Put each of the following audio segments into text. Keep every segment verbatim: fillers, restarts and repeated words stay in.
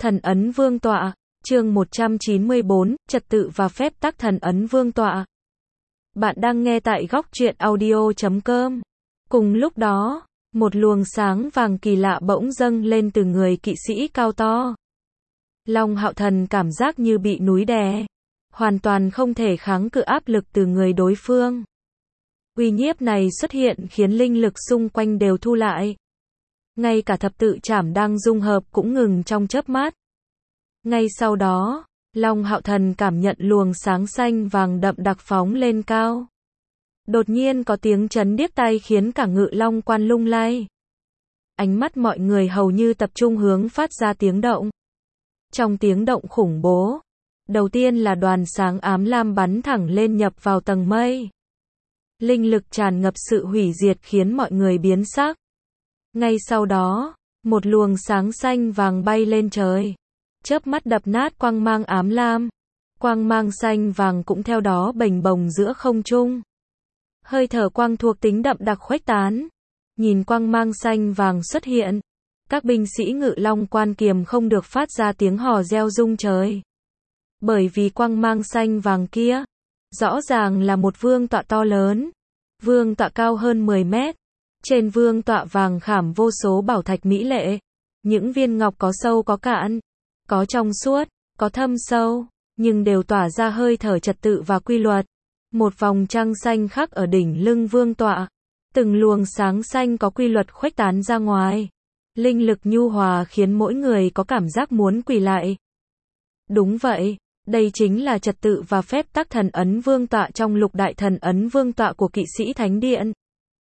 Thần ấn vương tọa, chương một trăm chín mươi bốn, trật tự và phép tắc thần ấn vương tọa. Bạn đang nghe tại góc truyện audio chấm com. Cùng lúc đó, một luồng sáng vàng kỳ lạ bỗng dâng lên từ người kỵ sĩ cao to. Long Hạo Thần cảm giác như bị núi đè, hoàn toàn không thể kháng cự áp lực từ người đối phương. Uy nhiếp này xuất hiện khiến linh lực xung quanh đều thu lại. Ngay cả thập tự trảm đang dung hợp cũng ngừng trong chớp mắt. Ngay sau đó, Long Hạo Thần cảm nhận luồng sáng xanh vàng đậm đặc phóng lên cao. Đột nhiên có tiếng chấn điếc tai khiến cả Ngự Long Quan lung lay. Ánh mắt mọi người hầu như tập trung hướng phát ra tiếng động. Trong tiếng động khủng bố, đầu tiên là đoàn sáng ám lam bắn thẳng lên nhập vào tầng mây. Linh lực tràn ngập sự hủy diệt khiến mọi người biến sắc. Ngay sau đó, một luồng sáng xanh vàng bay lên trời, chớp mắt đập nát quang mang ám lam. Quang mang xanh vàng cũng theo đó bềnh bồng giữa không trung. Hơi thở quang thuộc tính đậm đặc khuếch tán. Nhìn quang mang xanh vàng xuất hiện, các binh sĩ Ngự Long Quan kiềm không được phát ra tiếng hò reo rung trời. Bởi vì quang mang xanh vàng kia, rõ ràng là một vương tọa to lớn. Vương tọa cao hơn mười mét. Trên vương tọa vàng khảm vô số bảo thạch mỹ lệ. Những viên ngọc có sâu có cạn, có trong suốt, có thâm sâu, nhưng đều tỏa ra hơi thở trật tự và quy luật. Một vòng trăng xanh khắc ở đỉnh lưng vương tọa. Từng luồng sáng xanh có quy luật khuếch tán ra ngoài. Linh lực nhu hòa khiến mỗi người có cảm giác muốn quỳ lại. Đúng vậy, đây chính là trật tự và phép tắc thần ấn vương tọa trong lục đại thần ấn vương tọa của kỵ sĩ thánh điện.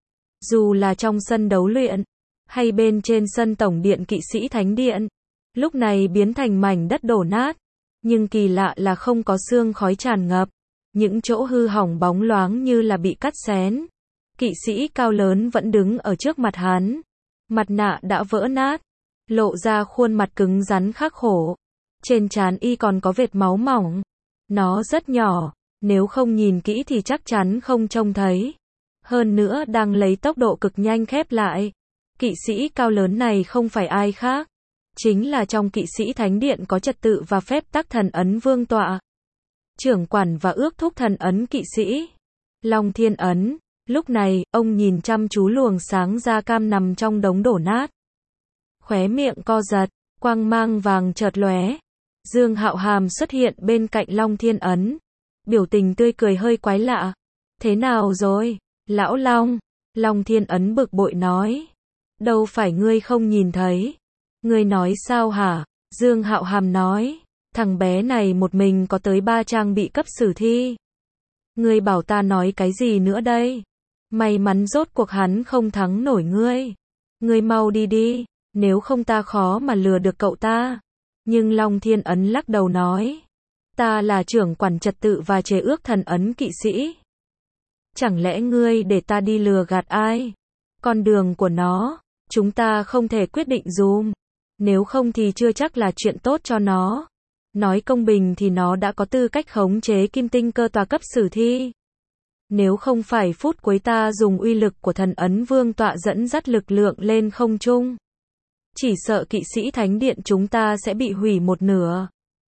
Dù là trong sân đấu luyện, hay bên trên sân tổng điện kỵ sĩ thánh điện, lúc này biến thành mảnh đất đổ nát. Nhưng kỳ lạ là không có sương khói tràn ngập. Những chỗ hư hỏng bóng loáng như là bị cắt xén. Kỵ sĩ cao lớn vẫn đứng ở trước mặt hắn. Mặt nạ đã vỡ nát, lộ ra khuôn mặt cứng rắn khắc khổ. Trên trán y còn có vệt máu mỏng. Nó rất nhỏ, nếu không nhìn kỹ thì chắc chắn không trông thấy. Hơn nữa đang lấy tốc độ cực nhanh khép lại. Kỵ sĩ cao lớn này không phải ai khác, chính là trong kỵ sĩ thánh điện có trật tự và phép tắc thần ấn vương tọa. Trưởng quản và ước thúc thần ấn kỵ sĩ, Long Thiên Ấn. Lúc này, ông nhìn chăm chú luồng sáng da cam nằm trong đống đổ nát. Khóe miệng co giật, quang mang vàng chợt lóe. Dương Hạo Hàm xuất hiện bên cạnh Long Thiên Ấn. Biểu tình tươi cười hơi quái lạ. Thế nào rồi, lão Long? Long Thiên Ấn bực bội nói. Đâu phải ngươi không nhìn thấy. Ngươi nói sao hả? Dương Hạo Hàm nói. Thằng bé này một mình có tới ba trang bị cấp sử thi. Ngươi bảo ta nói cái gì nữa đây? May mắn rốt cuộc hắn không thắng nổi ngươi. Ngươi mau đi đi, nếu không ta khó mà lừa được cậu ta. Nhưng Long Thiên Ấn lắc đầu nói. Ta là trưởng quản trật tự và chế ước thần ấn kỵ sĩ. Chẳng lẽ ngươi để ta đi lừa gạt ai? Con đường của nó, chúng ta không thể quyết định dùm. Nếu không thì chưa chắc là chuyện tốt cho nó. Nói công bình thì nó đã có tư cách khống chế kim tinh cơ tòa cấp sử thi. Nếu không phải phút cuối ta dùng uy lực của thần ấn vương tọa dẫn dắt lực lượng lên không trung, chỉ sợ kỵ sĩ thánh điện chúng ta sẽ bị hủy một nửa.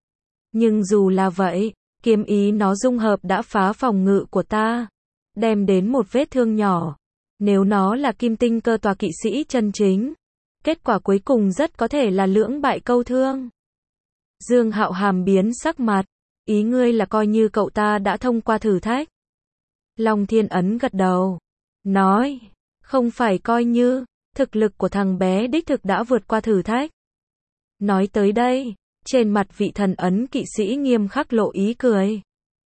Nhưng dù là vậy, kiếm ý nó dung hợp đã phá phòng ngự của ta, đem đến một vết thương nhỏ. Nếu nó là kim tinh cơ tòa kỵ sĩ chân chính, kết quả cuối cùng rất có thể là lưỡng bại câu thương. Dương Hạo Hàm biến sắc mặt. Ý ngươi là coi như cậu ta đã thông qua thử thách? Long Thiên Ấn gật đầu. Nói. Không phải coi như. Thực lực của thằng bé đích thực đã vượt qua thử thách. Nói tới đây, trên mặt vị thần ấn kỵ sĩ nghiêm khắc lộ ý cười.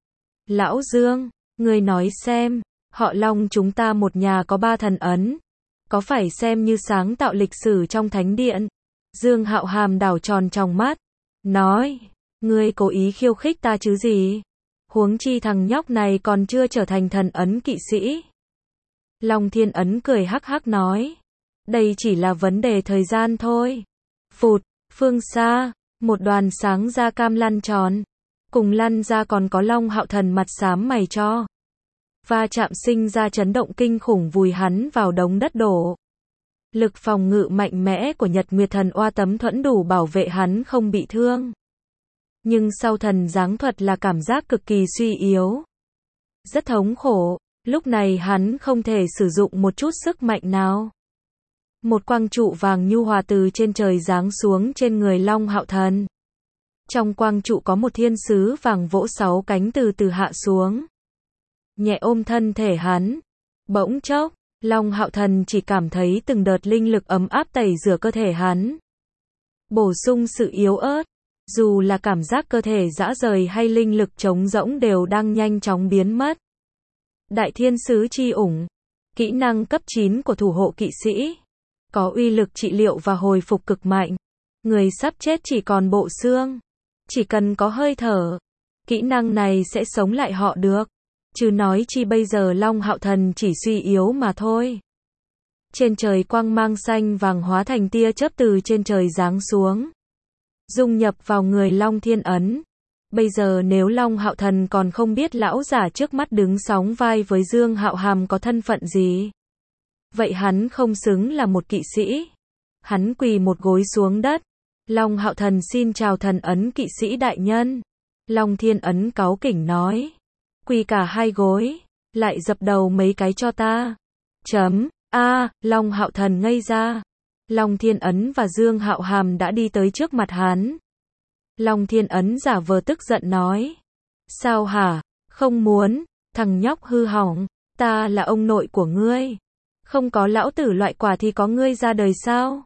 Lão Dương, ngươi nói xem, họ Long chúng ta một nhà có ba thần ấn. Có phải xem như sáng tạo lịch sử trong thánh điện? Dương Hạo Hàm đảo tròn trong mắt. Nói, ngươi cố ý khiêu khích ta chứ gì? Huống chi thằng nhóc này còn chưa trở thành thần ấn kỵ sĩ. Long Thiên Ấn cười hắc hắc nói. Đây chỉ là vấn đề thời gian thôi. Phụt, phương xa, một đoàn sáng da cam lăn tròn. Cùng lăn ra còn có Long Hạo Thần mặt xám mày cho. Va chạm sinh ra chấn động kinh khủng vùi hắn vào đống đất đổ. Lực phòng ngự mạnh mẽ của Nhật Nguyệt Thần Oa tấm thuẫn đủ bảo vệ hắn không bị thương. Nhưng sau thần giáng thuật là cảm giác cực kỳ suy yếu. Rất thống khổ, lúc này hắn không thể sử dụng một chút sức mạnh nào. Một quang trụ vàng nhu hòa từ trên trời giáng xuống trên người Long Hạo Thần. Trong quang trụ có một thiên sứ vàng vỗ sáu cánh từ từ hạ xuống. Nhẹ ôm thân thể hắn. Bỗng chốc, Long Hạo Thần chỉ cảm thấy từng đợt linh lực ấm áp tẩy rửa cơ thể hắn. Bổ sung sự yếu ớt. Dù là cảm giác cơ thể rã rời hay linh lực trống rỗng đều đang nhanh chóng biến mất. Đại thiên sứ chi ủng. Kỹ năng cấp chín của thủ hộ kỵ sĩ. Có uy lực trị liệu và hồi phục cực mạnh. Người sắp chết chỉ còn bộ xương. Chỉ cần có hơi thở. Kỹ năng này sẽ sống lại họ được. Chứ nói chi bây giờ Long Hạo Thần chỉ suy yếu mà thôi. Trên trời quang mang xanh vàng hóa thành tia chớp từ trên trời giáng xuống. Dung nhập vào người Long Thiên Ấn. Bây giờ nếu Long Hạo Thần còn không biết lão giả trước mắt đứng sóng vai với Dương Hạo Hàm có thân phận gì. Vậy hắn không xứng là một kỵ sĩ. Hắn quỳ một gối xuống đất. Long Hạo Thần xin chào thần ấn kỵ sĩ đại nhân. Long Thiên Ấn cáu kỉnh nói. Quỳ cả hai gối. Lại dập đầu mấy cái cho ta. Chấm. A, Long Hạo Thần ngây ra. Long Thiên Ấn và Dương Hạo Hàm đã đi tới trước mặt hắn. Long Thiên Ấn giả vờ tức giận nói. Sao hả? Không muốn. Thằng nhóc hư hỏng. Ta là ông nội của ngươi. Không có lão tử loại quả thì có ngươi ra đời sao?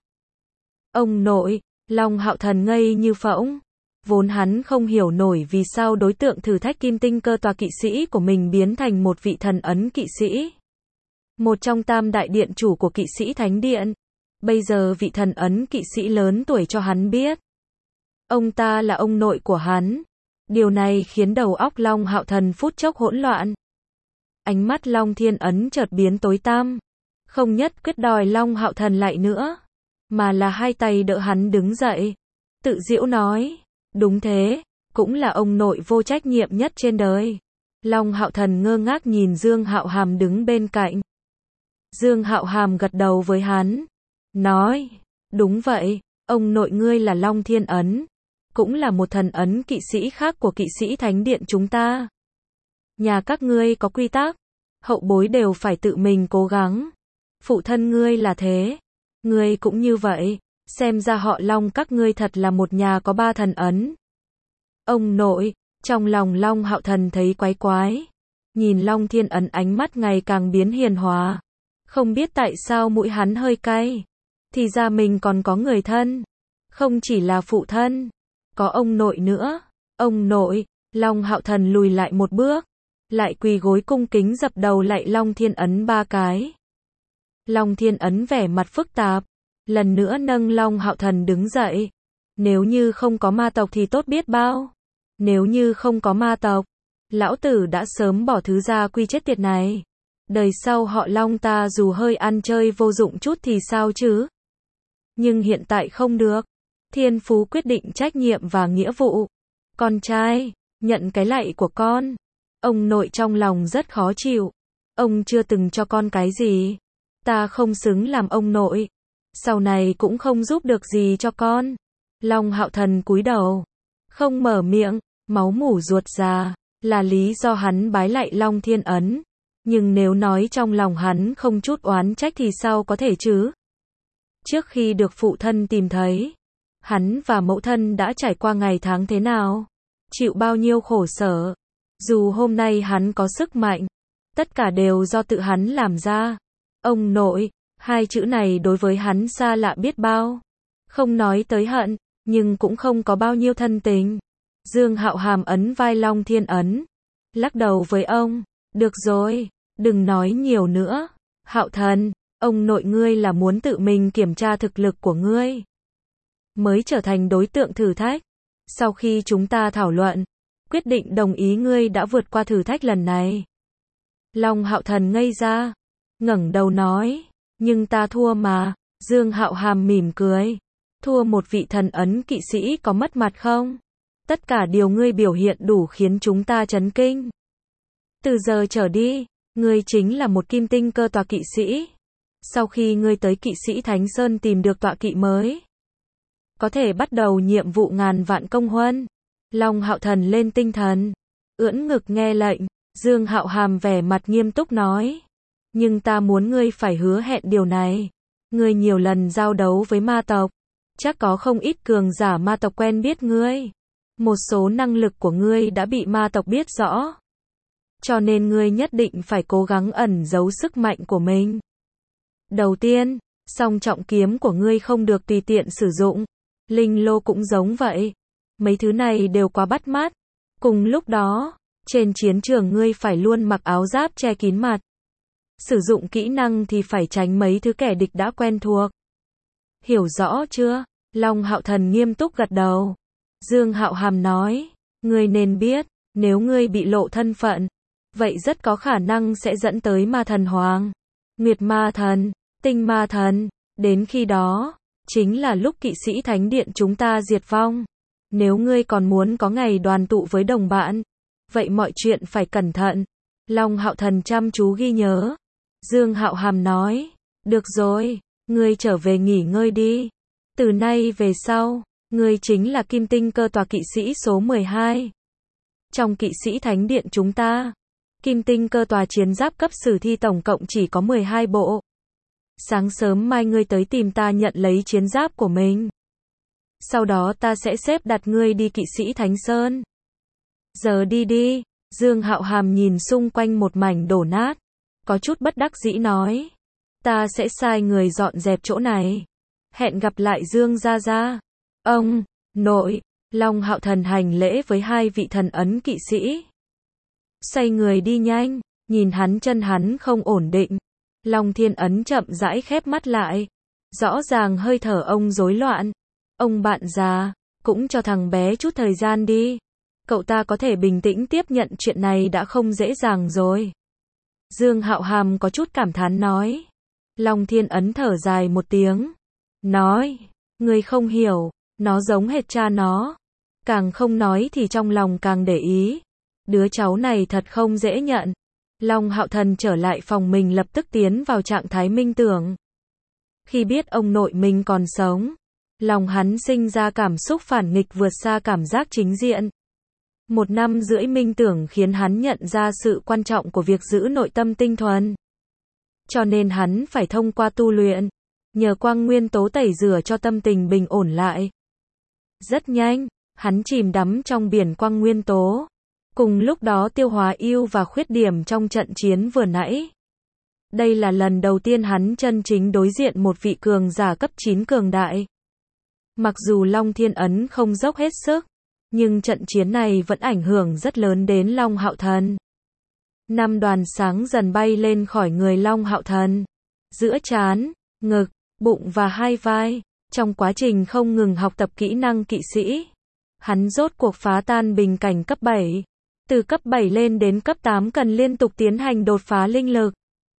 Ông nội. Long Hạo Thần ngây như phỗng. Vốn hắn không hiểu nổi vì sao đối tượng thử thách kim tinh cơ tòa kỵ sĩ của mình biến thành một vị thần ấn kỵ sĩ. Một trong tam đại điện chủ của kỵ sĩ thánh điện. Bây giờ vị thần ấn kỵ sĩ lớn tuổi cho hắn biết. Ông ta là ông nội của hắn. Điều này khiến đầu óc Long Hạo Thần phút chốc hỗn loạn. Ánh mắt Long Thiên Ấn chợt biến tối tăm. Không nhất quyết đòi Long Hạo Thần lại nữa. Mà là hai tay đỡ hắn đứng dậy. Tự giễu nói. Đúng thế. Cũng là ông nội vô trách nhiệm nhất trên đời. Long Hạo Thần ngơ ngác nhìn Dương Hạo Hàm đứng bên cạnh. Dương Hạo Hàm gật đầu với hắn. Nói. Đúng vậy. Ông nội ngươi là Long Thiên Ấn. Cũng là một thần ấn kỵ sĩ khác của kỵ sĩ thánh điện chúng ta. Nhà các ngươi có quy tắc. Hậu bối đều phải tự mình cố gắng. Phụ thân ngươi là thế. Ngươi cũng như vậy. Xem ra họ Long các ngươi thật là một nhà có ba thần ấn. Ông nội. Trong lòng Long Hạo Thần thấy quái quái. Nhìn Long Thiên Ấn ánh mắt ngày càng biến hiền hòa. Không biết tại sao mũi hắn hơi cay. Thì ra mình còn có người thân. Không chỉ là phụ thân. Có ông nội nữa. Ông nội. Long Hạo Thần lùi lại một bước. Lại quỳ gối cung kính dập đầu lại Long Thiên Ấn ba cái. Long Thiên Ấn vẻ mặt phức tạp. Lần nữa nâng Long Hạo Thần đứng dậy. Nếu như không có ma tộc thì tốt biết bao. Nếu như không có ma tộc. Lão tử đã sớm bỏ thứ gia quy chết tiệt này. Đời sau họ Long ta dù hơi ăn chơi vô dụng chút thì sao chứ. Nhưng hiện tại không được. Thiên phú quyết định trách nhiệm và nghĩa vụ. Con trai, nhận cái lạy của con. Ông nội trong lòng rất khó chịu. Ông chưa từng cho con cái gì. Ta không xứng làm ông nội. Sau này cũng không giúp được gì cho con. Long Hạo Thần cúi đầu. Không mở miệng, máu mủ ruột già. Là lý do hắn bái lạy Long Thiên Ấn. Nhưng nếu nói trong lòng hắn không chút oán trách thì sao có thể chứ? Trước khi được phụ thân tìm thấy, hắn và mẫu thân đã trải qua ngày tháng thế nào? Chịu bao nhiêu khổ sở? Dù hôm nay hắn có sức mạnh, tất cả đều do tự hắn làm ra. Ông nội, hai chữ này đối với hắn xa lạ biết bao. Không nói tới hận, nhưng cũng không có bao nhiêu thân tình. Dương Hạo Hàm ấn vai Long Thiên Ấn. Lắc đầu với ông. Được rồi, đừng nói nhiều nữa. Hạo Thần, ông nội ngươi là muốn tự mình kiểm tra thực lực của ngươi. Mới trở thành đối tượng thử thách. Sau khi chúng ta thảo luận, quyết định đồng ý ngươi đã vượt qua thử thách lần này. Long Hạo Thần ngây ra. Ngẩng đầu nói. Nhưng ta thua mà. Dương Hạo Hàm mỉm cười. Thua một vị thần ấn kỵ sĩ có mất mặt không? Tất cả điều ngươi biểu hiện đủ khiến chúng ta chấn kinh. Từ giờ trở đi, ngươi chính là một kim tinh cơ tòa kỵ sĩ. Sau khi ngươi tới Kỵ Sĩ Thánh Sơn tìm được tọa kỵ mới, có thể bắt đầu nhiệm vụ ngàn vạn công huân. Long Hạo Thần lên tinh thần, ưỡn ngực nghe lệnh. Dương Hạo Hàm vẻ mặt nghiêm túc nói. Nhưng ta muốn ngươi phải hứa hẹn điều này. Ngươi nhiều lần giao đấu với ma tộc, chắc có không ít cường giả ma tộc quen biết ngươi. Một số năng lực của ngươi đã bị ma tộc biết rõ. Cho nên ngươi nhất định phải cố gắng ẩn giấu sức mạnh của mình. Đầu tiên, song trọng kiếm của ngươi không được tùy tiện sử dụng. Linh lô cũng giống vậy. Mấy thứ này đều quá bắt mắt. Cùng lúc đó, trên chiến trường ngươi phải luôn mặc áo giáp che kín mặt. Sử dụng kỹ năng thì phải tránh mấy thứ kẻ địch đã quen thuộc. Hiểu rõ chưa? Long Hạo Thần nghiêm túc gật đầu. Dương Hạo Hàm nói, ngươi nên biết, nếu ngươi bị lộ thân phận, vậy rất có khả năng sẽ dẫn tới ma thần hoàng, nguyệt ma thần, tinh ma thần. Đến khi đó, chính là lúc Kỵ Sĩ Thánh Điện chúng ta diệt vong. Nếu ngươi còn muốn có ngày đoàn tụ với đồng bạn, vậy mọi chuyện phải cẩn thận. Long Hạo Thần chăm chú ghi nhớ. Dương Hạo Hàm nói, được rồi, ngươi trở về nghỉ ngơi đi. Từ nay về sau, ngươi chính là Kim Tinh Cơ Tòa kỵ sĩ số mười hai. Trong Kỵ Sĩ Thánh Điện chúng ta, Kim Tinh Cơ Tòa chiến giáp cấp sử thi tổng cộng chỉ có mười hai bộ. Sáng sớm mai ngươi tới tìm ta nhận lấy chiến giáp của mình. Sau đó ta sẽ xếp đặt ngươi đi Kỵ Sĩ Thánh Sơn. Giờ đi đi. Dương Hạo Hàm nhìn xung quanh một mảnh đổ nát, có chút bất đắc dĩ nói. Ta sẽ sai người dọn dẹp chỗ này. Hẹn gặp lại Dương gia gia. Ông, nội. Long Hạo Thần hành lễ với hai vị thần ấn kỵ sĩ. Xoay người đi nhanh, nhìn hắn chân hắn không ổn định. Long Thiên Ấn chậm rãi khép mắt lại. Rõ ràng hơi thở ông rối loạn. Ông bạn già, cũng cho thằng bé chút thời gian đi. Cậu ta có thể bình tĩnh tiếp nhận chuyện này đã không dễ dàng rồi. Dương Hạo Hàm có chút cảm thán nói. Long Thiên Ấn thở dài một tiếng. Nói, ngươi không hiểu, nó giống hệt cha nó. Càng không nói thì trong lòng càng để ý. Đứa cháu này thật không dễ nhận. Long Hạo Thần trở lại phòng mình lập tức tiến vào trạng thái minh tưởng. Khi biết ông nội mình còn sống, lòng hắn sinh ra cảm xúc phản nghịch vượt xa cảm giác chính diện. Một năm rưỡi minh tưởng khiến hắn nhận ra sự quan trọng của việc giữ nội tâm tinh thuần. Cho nên hắn phải thông qua tu luyện, nhờ quang nguyên tố tẩy rửa cho tâm tình bình ổn lại. Rất nhanh, hắn chìm đắm trong biển quang nguyên tố. Cùng lúc đó tiêu hóa ưu và khuyết điểm trong trận chiến vừa nãy. Đây là lần đầu tiên hắn chân chính đối diện một vị cường giả cấp chín cường đại. Mặc dù Long Thiên Ấn không dốc hết sức, nhưng trận chiến này vẫn ảnh hưởng rất lớn đến Long Hạo Thần. Năm đoàn sáng dần bay lên khỏi người Long Hạo Thần. Giữa trán, ngực, bụng và hai vai. Trong quá trình không ngừng học tập kỹ năng kỵ sĩ, hắn rốt cuộc phá tan bình cảnh cấp bảy. Từ cấp bảy lên đến cấp tám cần liên tục tiến hành đột phá linh lực.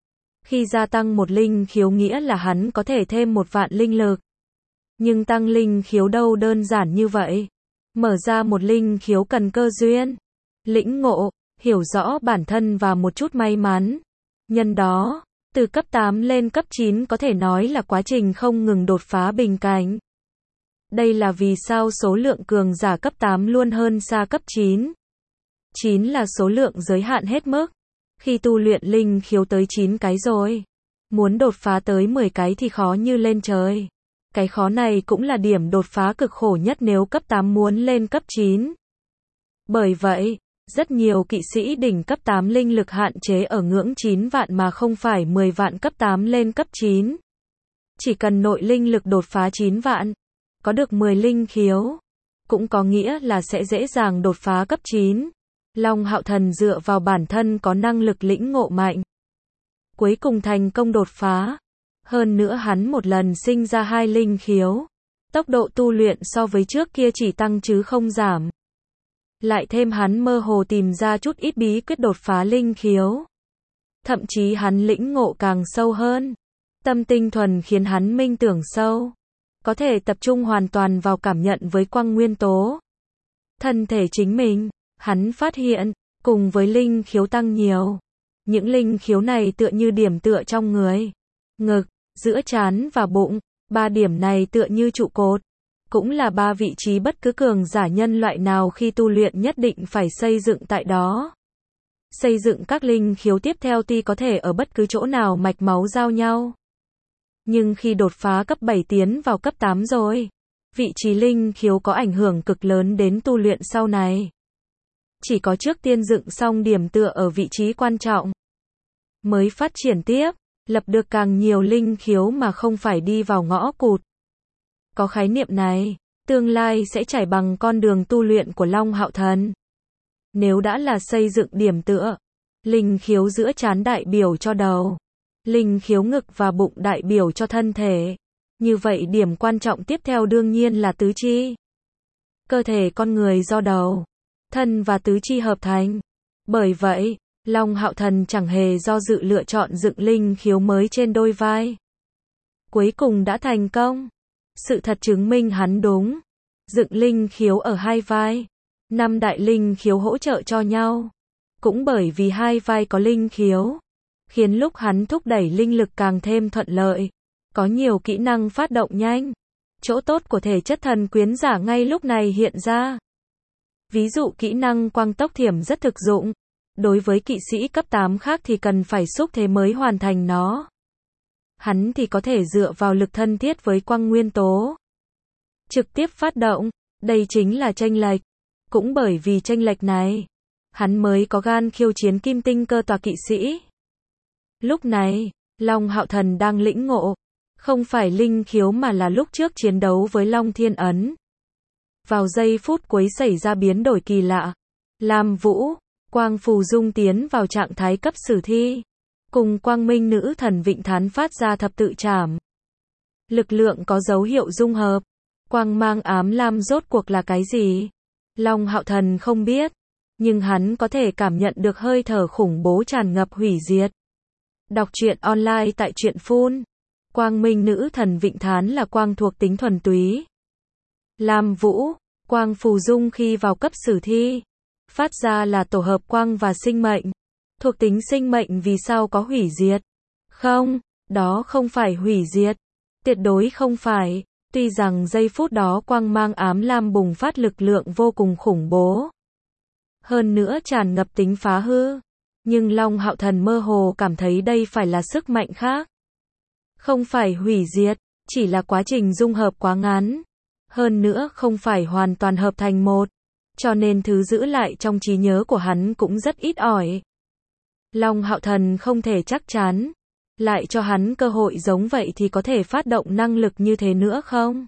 Khi gia tăng một linh khiếu nghĩa là hắn có thể thêm một vạn linh lực. Nhưng tăng linh khiếu đâu đơn giản như vậy. Mở ra một linh khiếu cần cơ duyên, lĩnh ngộ, hiểu rõ bản thân và một chút may mắn. Nhân đó, từ cấp tám lên cấp chín có thể nói là quá trình không ngừng đột phá bình cảnh. Đây là vì sao số lượng cường giả cấp tám luôn hơn xa cấp chín. chín là số lượng giới hạn hết mức. Khi tu luyện linh khiếu tới chín cái rồi, muốn đột phá tới mười cái thì khó như lên trời. Cái khó này cũng là điểm đột phá cực khổ nhất nếu cấp tám muốn lên cấp chín. Bởi vậy, rất nhiều kỵ sĩ đỉnh cấp tám linh lực hạn chế ở ngưỡng chín vạn mà không phải mười vạn cấp tám lên cấp chín. Chỉ cần nội linh lực đột phá chín vạn, có được mười linh khiếu, cũng có nghĩa là sẽ dễ dàng đột phá cấp chín. Long Hạo Thần dựa vào bản thân có năng lực lĩnh ngộ mạnh, cuối cùng thành công đột phá. Hơn nữa hắn một lần sinh ra hai linh khiếu. Tốc độ tu luyện so với trước kia chỉ tăng chứ không giảm. Lại thêm hắn mơ hồ tìm ra chút ít bí quyết đột phá linh khiếu. Thậm chí hắn lĩnh ngộ càng sâu hơn. Tâm tinh thuần khiến hắn minh tưởng sâu. Có thể tập trung hoàn toàn vào cảm nhận với quang nguyên tố. Thân thể chính mình, hắn phát hiện, cùng với linh khiếu tăng nhiều. Những linh khiếu này tựa như điểm tựa trong người. Ngực, giữa trán và bụng. Ba điểm này tựa như trụ cột, cũng là ba vị trí bất cứ cường giả nhân loại nào khi tu luyện nhất định phải xây dựng tại đó. Xây dựng các linh khiếu tiếp theo tuy có thể ở bất cứ chỗ nào mạch máu giao nhau. Nhưng khi đột phá cấp bảy tiến vào cấp tám rồi, vị trí linh khiếu có ảnh hưởng cực lớn đến tu luyện sau này. Chỉ có trước tiên dựng xong điểm tựa ở vị trí quan trọng, mới phát triển tiếp, lập được càng nhiều linh khiếu mà không phải đi vào ngõ cụt. Có khái niệm này, tương lai sẽ trải bằng con đường tu luyện của Long Hạo Thần. Nếu đã là xây dựng điểm tựa, linh khiếu giữa trán đại biểu cho đầu, linh khiếu ngực và bụng đại biểu cho thân thể. Như vậy điểm quan trọng tiếp theo đương nhiên là tứ chi. Cơ thể con người do đầu, thân và tứ chi hợp thành. Bởi vậy, Long Hạo Thần chẳng hề do dự lựa chọn dựng linh khiếu mới trên đôi vai. Cuối cùng đã thành công. Sự thật chứng minh hắn đúng. Dựng linh khiếu ở hai vai. Năm đại linh khiếu hỗ trợ cho nhau. Cũng bởi vì hai vai có linh khiếu, khiến lúc hắn thúc đẩy linh lực càng thêm thuận lợi. Có nhiều kỹ năng phát động nhanh. Chỗ tốt của thể chất thần quyến giả ngay lúc này hiện ra. Ví dụ kỹ năng quang tốc thiểm rất thực dụng. Đối với kỵ sĩ cấp tám khác thì cần phải xúc thế mới hoàn thành nó. Hắn thì có thể dựa vào lực thân thiết với quang nguyên tố. Trực tiếp phát động, đây chính là chênh lệch. Cũng bởi vì chênh lệch này, hắn mới có gan khiêu chiến kim tinh cơ tòa kỵ sĩ. Lúc này, Long Hạo Thần đang lĩnh ngộ, không phải linh khiếu mà là lúc trước chiến đấu với Long Thiên Ấn. Vào giây phút cuối xảy ra biến đổi kỳ lạ. Lam Vũ, Quang Phù Dung tiến vào trạng thái cấp sử thi. Cùng Quang Minh Nữ Thần Vịnh Thán phát ra thập tự trảm. Lực lượng có dấu hiệu dung hợp. Quang mang ám lam rốt cuộc là cái gì? Long Hạo Thần không biết. Nhưng hắn có thể cảm nhận được hơi thở khủng bố tràn ngập hủy diệt. Đọc truyện online tại truyện phun. Quang Minh Nữ Thần Vịnh Thán là quang thuộc tính thuần túy. Lam Vũ, Quang Phù Dung khi vào cấp sử thi, phát ra là tổ hợp quang và sinh mệnh. Thuộc tính sinh mệnh vì sao có hủy diệt? Không, đó không phải hủy diệt. Tuyệt đối không phải. Tuy rằng giây phút đó quang mang ám lam bùng phát lực lượng vô cùng khủng bố. Hơn nữa tràn ngập tính phá hư. Nhưng Long Hạo Thần mơ hồ cảm thấy đây phải là sức mạnh khác. Không phải hủy diệt, chỉ là quá trình dung hợp quá ngắn. Hơn nữa không phải hoàn toàn hợp thành một. Cho nên thứ giữ lại trong trí nhớ của hắn cũng rất ít ỏi. Long Hạo Thần không thể chắc chắn. Lại cho hắn cơ hội giống vậy thì có thể phát động năng lực như thế nữa không?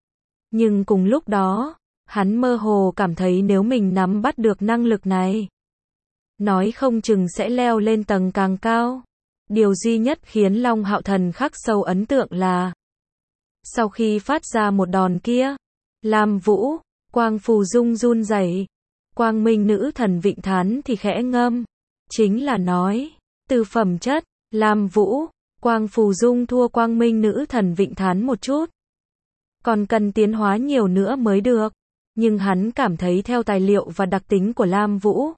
Nhưng cùng lúc đó, hắn mơ hồ cảm thấy nếu mình nắm bắt được năng lực này, nói không chừng sẽ leo lên tầng càng cao. Điều duy nhất khiến Long Hạo Thần khắc sâu ấn tượng là sau khi phát ra một đòn kia, Lam Vũ, Quang Phù Dung run rẩy, Quang Minh Nữ Thần Vịnh Thán thì khẽ ngâm. Chính là nói, từ phẩm chất, Lam Vũ, Quang Phù Dung thua Quang Minh Nữ Thần Vịnh Thán một chút. Còn cần tiến hóa nhiều nữa mới được. Nhưng hắn cảm thấy theo tài liệu và đặc tính của Lam Vũ,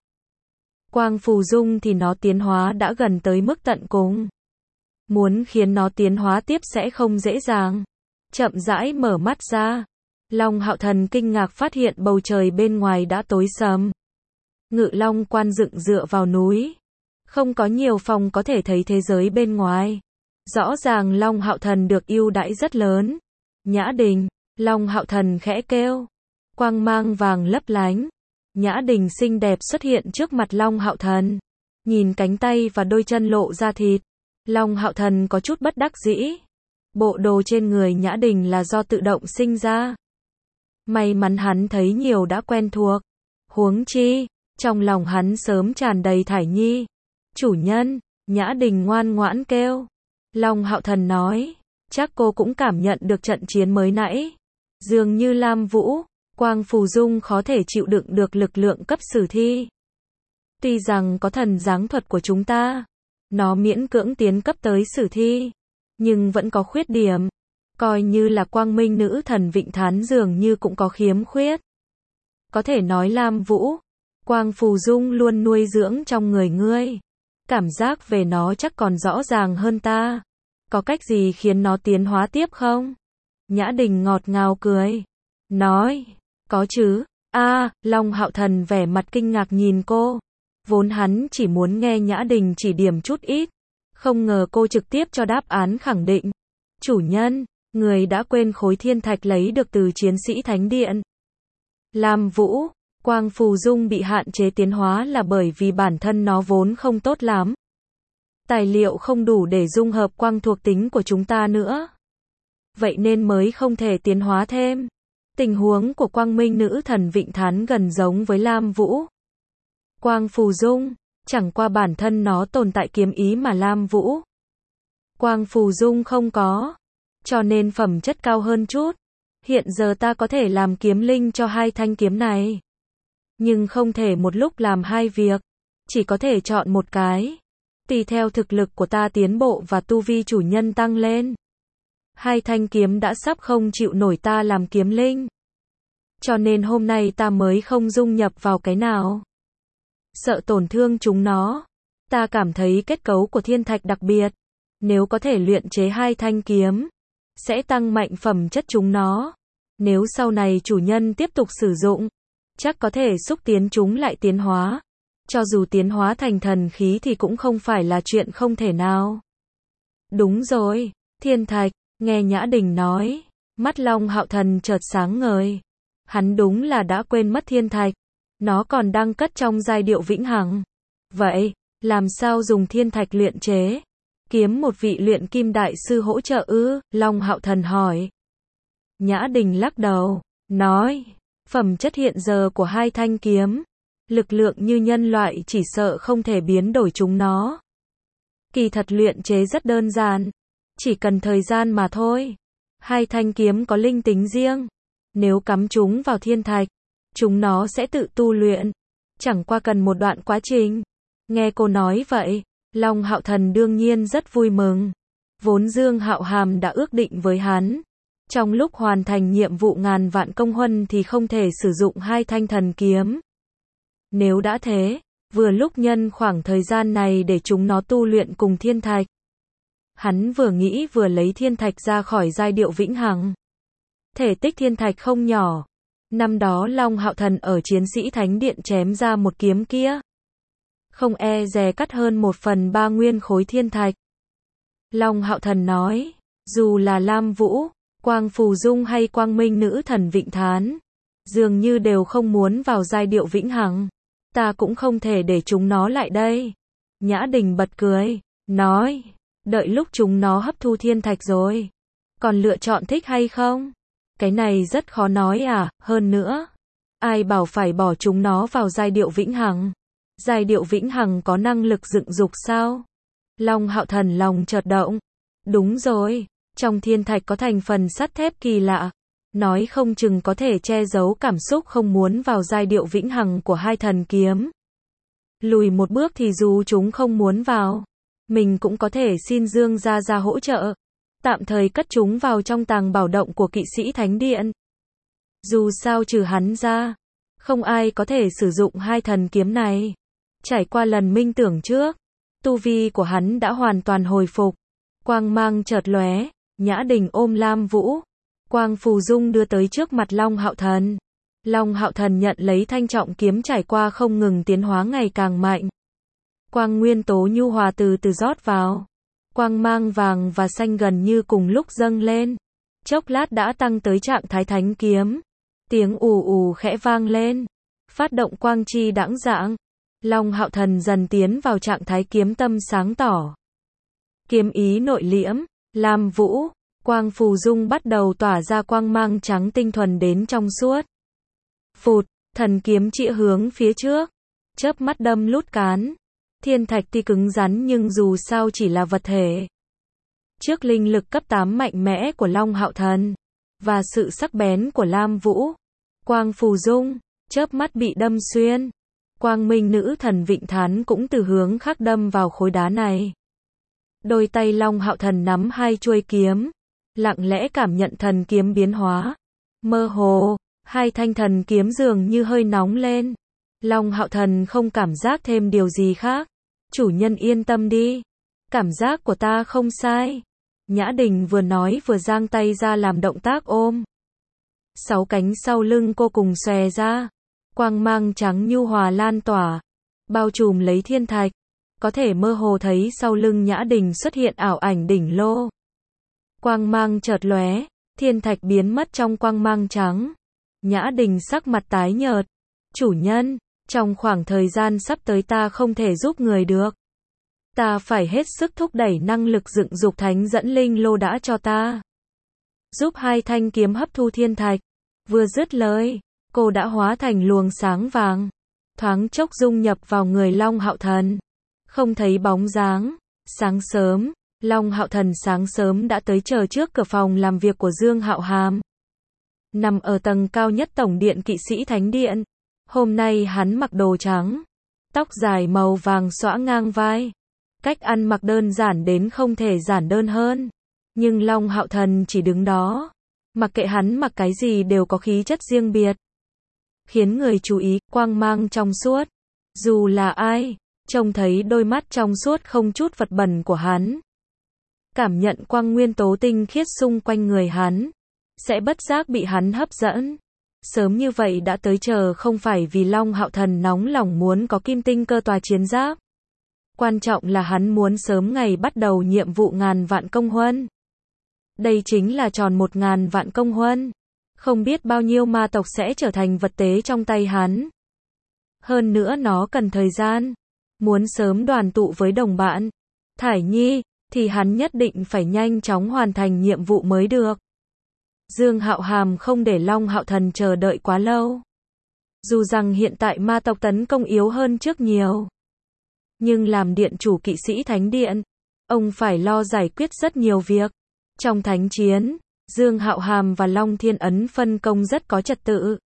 Quang Phù Dung thì nó tiến hóa đã gần tới mức tận cùng. Muốn khiến nó tiến hóa tiếp sẽ không dễ dàng. Chậm rãi mở mắt ra, Long Hạo Thần kinh ngạc phát hiện bầu trời bên ngoài đã tối sầm. Ngự Long Quan dựng dựa vào núi. Không có nhiều phòng có thể thấy thế giới bên ngoài. Rõ ràng Long Hạo Thần được ưu đãi rất lớn. Nhã Đình, Long Hạo Thần khẽ kêu. Quang mang vàng lấp lánh. Nhã Đình xinh đẹp xuất hiện trước mặt Long Hạo Thần. Nhìn cánh tay và đôi chân lộ ra thịt. Long Hạo Thần có chút bất đắc dĩ. Bộ đồ trên người Nhã Đình là do tự động sinh ra. May mắn hắn thấy nhiều đã quen thuộc. Huống chi, trong lòng hắn sớm tràn đầy thải nhi. Chủ nhân, Nhã Đình ngoan ngoãn kêu. Long Hạo Thần nói, chắc cô cũng cảm nhận được trận chiến mới nãy. Dường như Lam Vũ, Quang Phù Dung khó thể chịu đựng được lực lượng cấp sử thi. Tuy rằng có thần giáng thuật của chúng ta, nó miễn cưỡng tiến cấp tới sử thi, nhưng vẫn có khuyết điểm. Coi như là Quang Minh Nữ Thần Vịnh Thán dường như cũng có khiếm khuyết. Có thể nói Lam Vũ, Quang Phù Dung luôn nuôi dưỡng trong người ngươi. Cảm giác về nó chắc còn rõ ràng hơn ta. Có cách gì khiến nó tiến hóa tiếp không? Nhã Đình ngọt ngào cười. Nói, có chứ. A, Long Hạo Thần vẻ mặt kinh ngạc nhìn cô. Vốn hắn chỉ muốn nghe Nhã Đình chỉ điểm chút ít. Không ngờ cô trực tiếp cho đáp án khẳng định. Chủ nhân, người đã quên khối thiên thạch lấy được từ chiến sĩ Thánh Điện. Lam Vũ, Quang Phù Dung bị hạn chế tiến hóa là bởi vì bản thân nó vốn không tốt lắm. Tài liệu không đủ để dung hợp quang thuộc tính của chúng ta nữa. Vậy nên mới không thể tiến hóa thêm. Tình huống của Quang Minh Nữ Thần Vịnh Thán gần giống với Lam Vũ. Quang Phù Dung, chẳng qua bản thân nó tồn tại kiếm ý mà Lam Vũ. Quang Phù Dung không có, cho nên phẩm chất cao hơn chút. Hiện giờ ta có thể làm kiếm linh cho hai thanh kiếm này. Nhưng không thể một lúc làm hai việc, chỉ có thể chọn một cái. Tùy theo thực lực của ta tiến bộ và tu vi chủ nhân tăng lên. Hai thanh kiếm đã sắp không chịu nổi ta làm kiếm linh. Cho nên hôm nay ta mới không dung nhập vào cái nào. Sợ tổn thương chúng nó. Ta cảm thấy kết cấu của thiên thạch đặc biệt. Nếu có thể luyện chế hai thanh kiếm, sẽ tăng mạnh phẩm chất chúng nó. Nếu sau này chủ nhân tiếp tục sử dụng, chắc có thể xúc tiến chúng lại tiến hóa. Cho dù tiến hóa thành thần khí thì cũng không phải là chuyện không thể nào. Đúng rồi, thiên thạch, nghe Nhã Đình nói, mắt Long Hạo Thần chợt sáng ngời. Hắn đúng là đã quên mất thiên thạch, nó còn đang cất trong giai điệu vĩnh hằng. Vậy, làm sao dùng thiên thạch luyện chế? Kiếm một vị luyện kim đại sư hỗ trợ ư? Long Hạo Thần hỏi. Nhã Đình lắc đầu, nói, phẩm chất hiện giờ của hai thanh kiếm, lực lượng như nhân loại chỉ sợ không thể biến đổi chúng nó. Kỳ thật luyện chế rất đơn giản, chỉ cần thời gian mà thôi. Hai thanh kiếm có linh tính riêng, nếu cắm chúng vào thiên thạch, chúng nó sẽ tự tu luyện, chẳng qua cần một đoạn quá trình. Nghe cô nói vậy, Long Hạo Thần đương nhiên rất vui mừng. Vốn Dương Hạo Hàm đã ước định với hắn, trong lúc hoàn thành nhiệm vụ ngàn vạn công huân thì không thể sử dụng hai thanh thần kiếm. Nếu đã thế, vừa lúc nhân khoảng thời gian này để chúng nó tu luyện cùng thiên thạch. Hắn vừa nghĩ vừa lấy thiên thạch ra khỏi giai điệu vĩnh hằng. Thể tích thiên thạch không nhỏ. Năm đó Long Hạo Thần ở chiến sĩ Thánh Điện chém ra một kiếm kia, không e dè cắt hơn một phần ba nguyên khối thiên thạch. Long Hạo Thần nói, dù là Lam Vũ, Quang Phù Dung hay Quang Minh Nữ Thần Vịnh Thán, dường như đều không muốn vào giai điệu vĩnh hằng. Ta cũng không thể để chúng nó lại đây. Nhã Đình bật cười, nói, đợi lúc chúng nó hấp thu thiên thạch rồi, còn lựa chọn thích hay không? Cái này rất khó nói à, hơn nữa, ai bảo phải bỏ chúng nó vào giai điệu vĩnh hằng? Giai điệu vĩnh hằng có năng lực dựng dục sao? Long Hạo Thần lòng chợt động. Đúng rồi, trong thiên thạch có thành phần sắt thép kỳ lạ. Nói không chừng có thể che giấu cảm xúc không muốn vào giai điệu vĩnh hằng của hai thần kiếm. Lùi một bước thì dù chúng không muốn vào, mình cũng có thể xin Dương gia ra hỗ trợ. Tạm thời cất chúng vào trong tàng bảo động của kỵ sĩ Thánh Điện. Dù sao trừ hắn ra, không ai có thể sử dụng hai thần kiếm này. Trải qua lần minh tưởng trước, tu vi của hắn đã hoàn toàn hồi phục. Quang mang chợt lóe, Nhã Đình ôm Lam Vũ, Quang Phù Dung đưa tới trước mặt Long Hạo Thần. Long Hạo Thần nhận lấy thanh trọng kiếm trải qua không ngừng tiến hóa ngày càng mạnh. Quang nguyên tố nhu hòa từ từ rót vào. Quang mang vàng và xanh gần như cùng lúc dâng lên. Chốc lát đã tăng tới trạng thái thánh kiếm. Tiếng ù ù khẽ vang lên. Phát động quang chi đãng dạng. Long Hạo Thần dần tiến vào trạng thái kiếm tâm sáng tỏ. Kiếm ý nội liễm, Lam Vũ, Quang Phù Dung bắt đầu tỏa ra quang mang trắng tinh thuần đến trong suốt. Phụt, thần kiếm chĩa hướng phía trước, chớp mắt đâm lút cán. Thiên thạch tuy cứng rắn nhưng dù sao chỉ là vật thể. Trước linh lực cấp tám mạnh mẽ của Long Hạo Thần và sự sắc bén của Lam Vũ, Quang Phù Dung chớp mắt bị đâm xuyên. Quang Minh Nữ Thần Vịnh Thán cũng từ hướng khác đâm vào khối đá này. Đôi tay Long Hạo Thần nắm hai chuôi kiếm, lặng lẽ cảm nhận thần kiếm biến hóa. Mơ hồ, hai thanh thần kiếm dường như hơi nóng lên. Long Hạo Thần không cảm giác thêm điều gì khác. Chủ nhân yên tâm đi. Cảm giác của ta không sai. Nhã Đình vừa nói vừa giang tay ra làm động tác ôm. Sáu cánh sau lưng cô cùng xòe ra, quang mang trắng nhu hòa lan tỏa, bao trùm lấy thiên thạch, có thể mơ hồ thấy sau lưng Nhã Đình xuất hiện ảo ảnh đỉnh lô. Quang mang chợt lóe, thiên thạch biến mất trong quang mang trắng. Nhã Đình sắc mặt tái nhợt. Chủ nhân, trong khoảng thời gian sắp tới ta không thể giúp người được. Ta phải hết sức thúc đẩy năng lực dựng dục thánh dẫn linh lô đã cho ta. Giúp hai thanh kiếm hấp thu thiên thạch. Vừa dứt lời, cô đã hóa thành luồng sáng vàng, thoáng chốc dung nhập vào người Long Hạo Thần. Không thấy bóng dáng. Sáng sớm, Long Hạo Thần sáng sớm đã tới chờ trước cửa phòng làm việc của Dương Hạo Hàm. Nằm ở tầng cao nhất tổng điện kỵ sĩ thánh điện. Hôm nay hắn mặc đồ trắng, tóc dài màu vàng xõa ngang vai. Cách ăn mặc đơn giản đến không thể giản đơn hơn. Nhưng Long Hạo Thần chỉ đứng đó, mặc kệ hắn mặc cái gì đều có khí chất riêng biệt, khiến người chú ý, quang mang trong suốt. Dù là ai, trông thấy đôi mắt trong suốt không chút vật bẩn của hắn, cảm nhận quang nguyên tố tinh khiết xung quanh người hắn, sẽ bất giác bị hắn hấp dẫn. Sớm như vậy đã tới chờ không phải vì Long Hạo Thần nóng lòng muốn có kim tinh cơ tòa chiến giáp. Quan trọng là hắn muốn sớm ngày bắt đầu nhiệm vụ ngàn vạn công huân. Đây chính là tròn một ngàn vạn công huân. Không biết bao nhiêu ma tộc sẽ trở thành vật tế trong tay hắn. Hơn nữa nó cần thời gian. Muốn sớm đoàn tụ với đồng bạn, Thải Nhi, thì hắn nhất định phải nhanh chóng hoàn thành nhiệm vụ mới được. Dương Hạo Hàm không để Long Hạo Thần chờ đợi quá lâu. Dù rằng hiện tại ma tộc tấn công yếu hơn trước nhiều, nhưng làm điện chủ kỵ sĩ thánh điện, ông phải lo giải quyết rất nhiều việc. Trong thánh chiến, Dương Hạo Hàm và Long Thiên Ấn phân công rất có trật tự.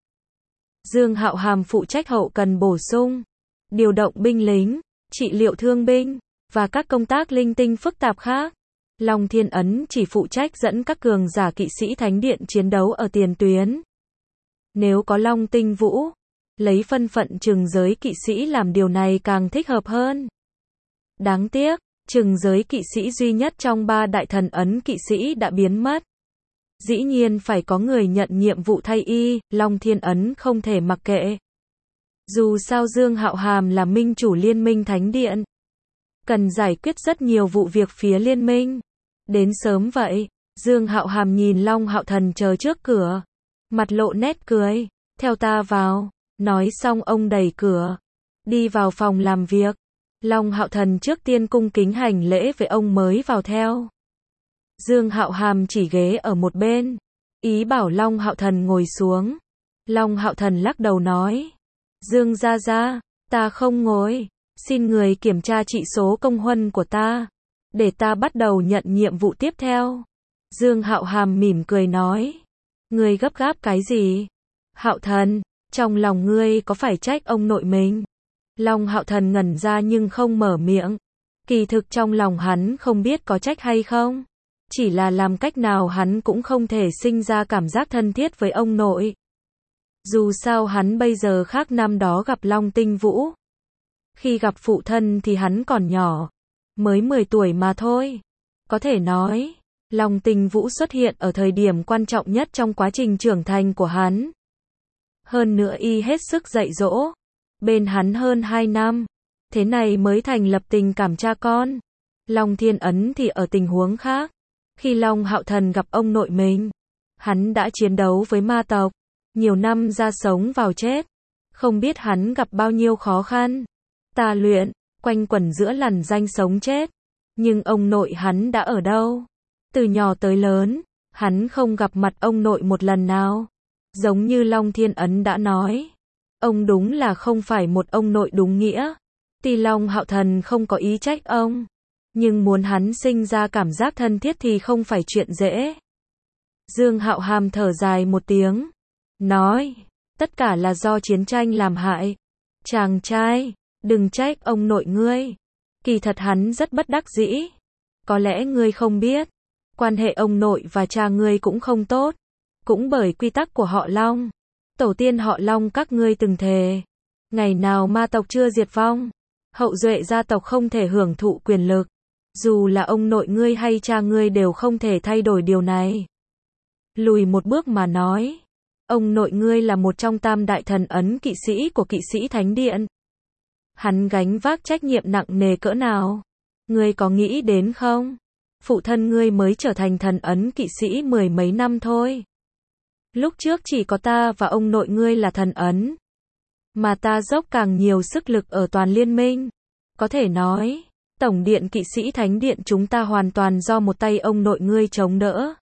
Dương Hạo Hàm phụ trách hậu cần bổ sung, điều động binh lính, trị liệu thương binh, và các công tác linh tinh phức tạp khác. Long Thiên Ấn chỉ phụ trách dẫn các cường giả kỵ sĩ thánh điện chiến đấu ở tiền tuyến. Nếu có Long Tinh Vũ, lấy thân phận trừng giới kỵ sĩ làm điều này càng thích hợp hơn. Đáng tiếc, trừng giới kỵ sĩ duy nhất trong ba đại thần ấn kỵ sĩ đã biến mất. Dĩ nhiên phải có người nhận nhiệm vụ thay y, Long Thiên Ấn không thể mặc kệ. Dù sao Dương Hạo Hàm là minh chủ liên minh thánh điện, cần giải quyết rất nhiều vụ việc phía liên minh. Đến sớm vậy, Dương Hạo Hàm nhìn Long Hạo Thần chờ trước cửa, mặt lộ nét cười, theo ta vào. Nói xong ông đẩy cửa, đi vào phòng làm việc. Long Hạo Thần trước tiên cung kính hành lễ với ông mới vào theo. Dương Hạo Hàm chỉ ghế ở một bên, ý bảo Long Hạo Thần ngồi xuống. Long Hạo Thần lắc đầu nói, Dương gia gia, ta không ngồi, xin người kiểm tra trị số công huân của ta, để ta bắt đầu nhận nhiệm vụ tiếp theo. Dương Hạo Hàm mỉm cười nói, ngươi gấp gáp cái gì? Hạo Thần, trong lòng ngươi có phải trách ông nội mình? Long Hạo Thần ngẩn ra nhưng không mở miệng. Kỳ thực trong lòng hắn không biết có trách hay không. Chỉ là làm cách nào hắn cũng không thể sinh ra cảm giác thân thiết với ông nội. Dù sao hắn bây giờ khác năm đó gặp Long Tinh Vũ. Khi gặp phụ thân thì hắn còn nhỏ, mới mười tuổi mà thôi. Có thể nói, Long Tinh Vũ xuất hiện ở thời điểm quan trọng nhất trong quá trình trưởng thành của hắn. Hơn nữa y hết sức dạy dỗ, bên hắn hơn hai năm, thế này mới thành lập tình cảm cha con. Long Thiên Ấn thì ở tình huống khác. Khi Long Hạo Thần gặp ông nội mình, hắn đã chiến đấu với ma tộc, nhiều năm ra sống vào chết. Không biết hắn gặp bao nhiêu khó khăn, tà luyện, quanh quẩn giữa lằn ranh sống chết. Nhưng ông nội hắn đã ở đâu? Từ nhỏ tới lớn, hắn không gặp mặt ông nội một lần nào. Giống như Long Thiên Ấn đã nói, ông đúng là không phải một ông nội đúng nghĩa. Tuy Long Hạo Thần không có ý trách ông, nhưng muốn hắn sinh ra cảm giác thân thiết thì không phải chuyện dễ. Dương Hạo Hàm thở dài một tiếng, nói, tất cả là do chiến tranh làm hại. Chàng trai, đừng trách ông nội ngươi. Kỳ thật hắn rất bất đắc dĩ. Có lẽ ngươi không biết, quan hệ ông nội và cha ngươi cũng không tốt. Cũng bởi quy tắc của họ Long, tổ tiên họ Long các ngươi từng thề, ngày nào ma tộc chưa diệt vong, hậu duệ gia tộc không thể hưởng thụ quyền lực. Dù là ông nội ngươi hay cha ngươi đều không thể thay đổi điều này. Lùi một bước mà nói, ông nội ngươi là một trong tam đại thần ấn kỵ sĩ của kỵ sĩ Thánh Điện. Hắn gánh vác trách nhiệm nặng nề cỡ nào? Ngươi có nghĩ đến không? Phụ thân ngươi mới trở thành thần ấn kỵ sĩ mười mấy năm thôi. Lúc trước chỉ có ta và ông nội ngươi là thần ấn. Mà ta dốc càng nhiều sức lực ở toàn liên minh. Có thể nói, Tổng điện kỵ sĩ Thánh Điện chúng ta hoàn toàn do một tay ông nội ngươi chống đỡ.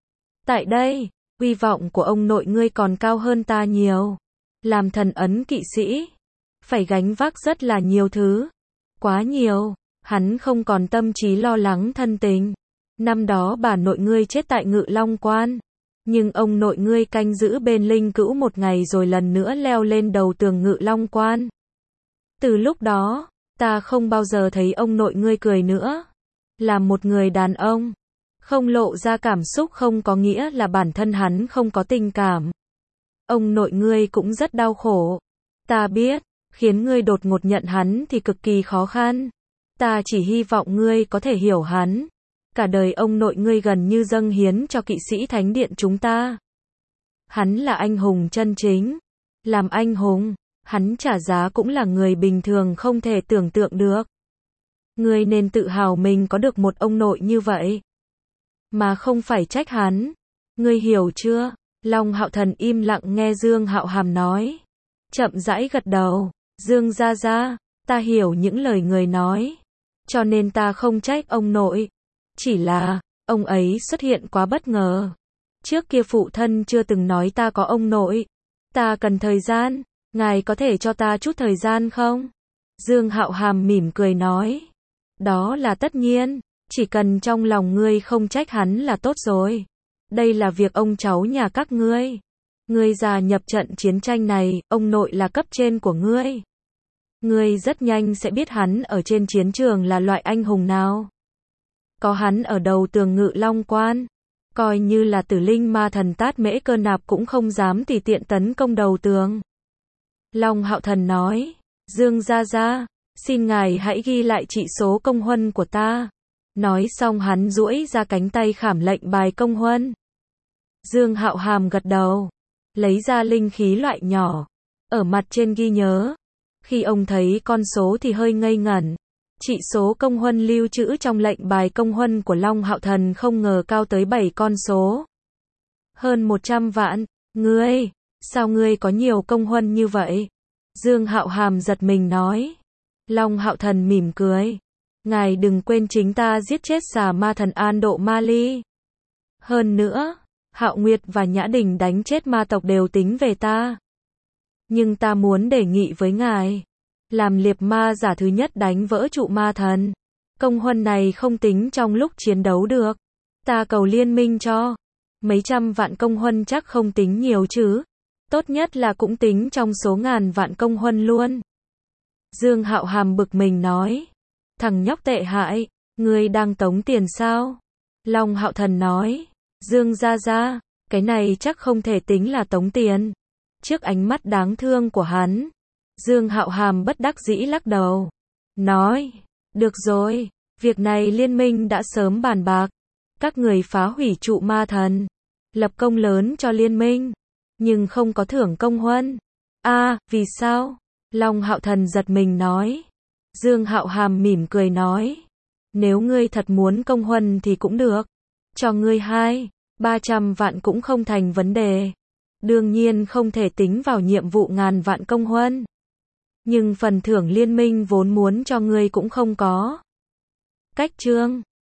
Tại đây, uy vọng của ông nội ngươi còn cao hơn ta nhiều. Làm thần ấn kỵ sĩ, phải gánh vác rất là nhiều thứ. Quá nhiều, hắn không còn tâm trí lo lắng thân tình. Năm đó bà nội ngươi chết tại Ngự Long Quan. Nhưng ông nội ngươi canh giữ bên linh cữu một ngày rồi lần nữa leo lên đầu tường Ngự Long Quan. Từ lúc đó, ta không bao giờ thấy ông nội ngươi cười nữa. Là một người đàn ông, không lộ ra cảm xúc không có nghĩa là bản thân hắn không có tình cảm. Ông nội ngươi cũng rất đau khổ. Ta biết, khiến ngươi đột ngột nhận hắn thì cực kỳ khó khăn. Ta chỉ hy vọng ngươi có thể hiểu hắn. Cả đời ông nội ngươi gần như dâng hiến cho kỵ sĩ Thánh Điện chúng ta. Hắn là anh hùng chân chính. Làm anh hùng, hắn trả giá cũng là người bình thường không thể tưởng tượng được. Ngươi nên tự hào mình có được một ông nội như vậy. Mà không phải trách hắn. Ngươi hiểu chưa? Long Hạo Thần im lặng nghe Dương Hạo Hàm nói. Chậm rãi gật đầu. Dương gia gia, ta hiểu những lời người nói. Cho nên ta không trách ông nội. Chỉ là, ông ấy xuất hiện quá bất ngờ. Trước kia phụ thân chưa từng nói ta có ông nội. Ta cần thời gian, ngài có thể cho ta chút thời gian không? Dương Hạo Hàm mỉm cười nói. Đó là tất nhiên, chỉ cần trong lòng ngươi không trách hắn là tốt rồi. Đây là việc ông cháu nhà các ngươi. Ngươi gia nhập trận chiến tranh này, ông nội là cấp trên của ngươi. Ngươi rất nhanh sẽ biết hắn ở trên chiến trường là loại anh hùng nào. Có hắn ở đầu tường Ngự Long Quan, coi như là Tử Linh Ma Thần Tát Mễ Cơ Nạp cũng không dám tùy tiện tấn công đầu tường. Long Hạo Thần nói, Dương gia gia, xin ngài hãy ghi lại trị số công huân của ta. Nói xong hắn duỗi ra cánh tay khảm lệnh bài công huân. Dương Hạo Hàm gật đầu, lấy ra linh khí loại nhỏ, ở mặt trên ghi nhớ. Khi ông thấy con số thì hơi ngây ngẩn. Trị số công huân lưu trữ trong lệnh bài công huân của Long Hạo Thần không ngờ cao tới bảy con số. Hơn một trăm vạn, ngươi, sao ngươi có nhiều công huân như vậy? Dương Hạo Hàm giật mình nói. Long Hạo Thần mỉm cười. Ngài đừng quên chính ta giết chết xà ma thần An Độ Ma Ly. Hơn nữa, Hạo Nguyệt và Nhã Đình đánh chết ma tộc đều tính về ta. Nhưng ta muốn đề nghị với ngài. Làm liệp ma giả thứ nhất đánh vỡ trụ ma thần. Công huân này không tính trong lúc chiến đấu được. Ta cầu liên minh cho. Mấy trăm vạn công huân chắc không tính nhiều chứ. Tốt nhất là cũng tính trong số ngàn vạn công huân luôn. Dương Hạo Hàm bực mình nói. Thằng nhóc tệ hại, ngươi đang tống tiền sao? Long Hạo Thần nói. Dương gia gia, cái này chắc không thể tính là tống tiền. Trước ánh mắt đáng thương của hắn, Dương Hạo Hàm bất đắc dĩ lắc đầu. Nói, được rồi, việc này liên minh đã sớm bàn bạc. Các người phá hủy trụ ma thần, lập công lớn cho liên minh, nhưng không có thưởng công huân. A, à, vì sao? Long Hạo Thần giật mình nói. Dương Hạo Hàm mỉm cười nói. Nếu ngươi thật muốn công huân thì cũng được. Cho ngươi hai, ba trăm vạn cũng không thành vấn đề. Đương nhiên không thể tính vào nhiệm vụ ngàn vạn công huân. Nhưng phần thưởng liên minh vốn muốn cho ngươi cũng không có. Cách chương